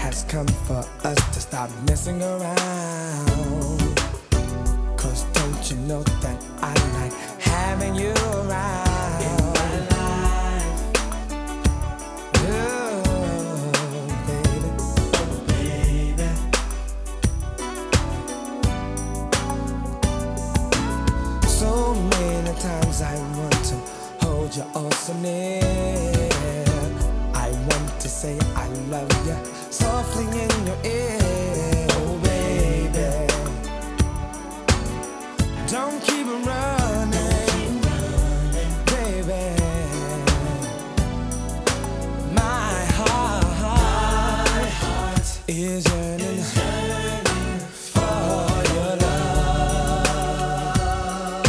has come for us to stop messing around. Cause don't you know that I like having you around in my life. Oh, baby. Oh, baby. So many times I want to hold you all so near. I want to say I love you softly in your ear. Oh, baby. Don't keep running, baby. My heart is yearning for your love.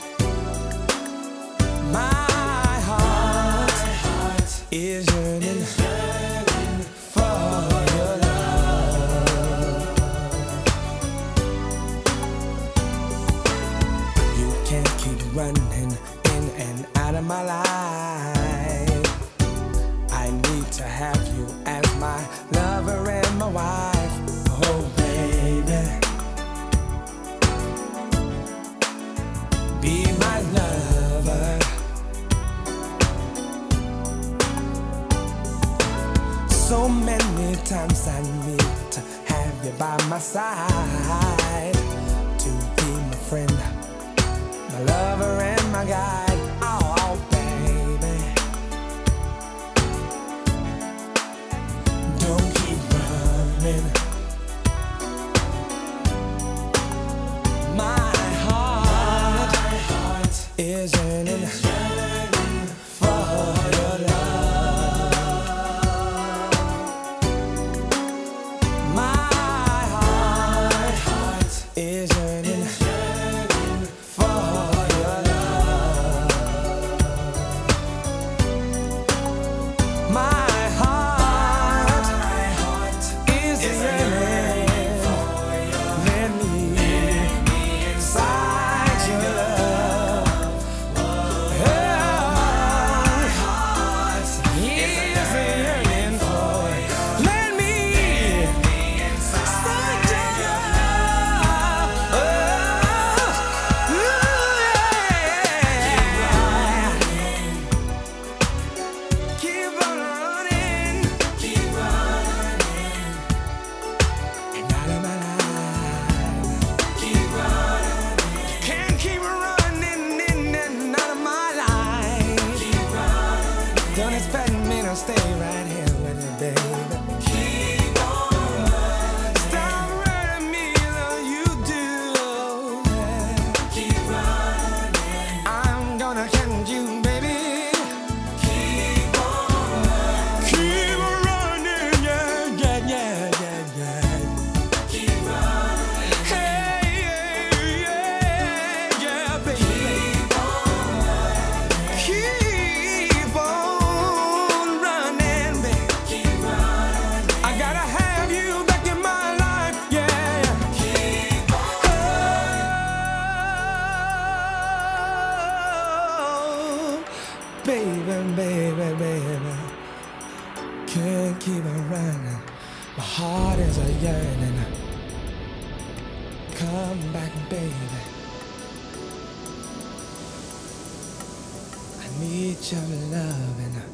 My heart is yearning for your love. You can't keep running in and out of my life. I need to have you as my lover and my wife. Oh, baby. Be my lover. So many times I need to have you by my side, to be my friend, my lover and my guide. Oh, baby. Don't keep running. My heart is yearning for your love. My heart is yearning for your love. My heart is yearning for your love. Let me inside your love. My heart is yearning for you. Let me inside your love. Keep on running, keep running, and out of my life. Keep running, can't keep running in and out of my life. Keep running, don't expect me to stay right here with you, baby. Keep on running, stop running me like you do. Keep running, I'm gonna catch you, baby. Keep on running, yeah, yeah, yeah, yeah, yeah. Keep running, hey, yeah, yeah, baby. Keep on running, baby. Keep running. I gotta have you back in my life, yeah. Keep on. Oh, baby, baby, baby. Can't keep on running. My heart is a yearning. Come back, baby. I need your loving.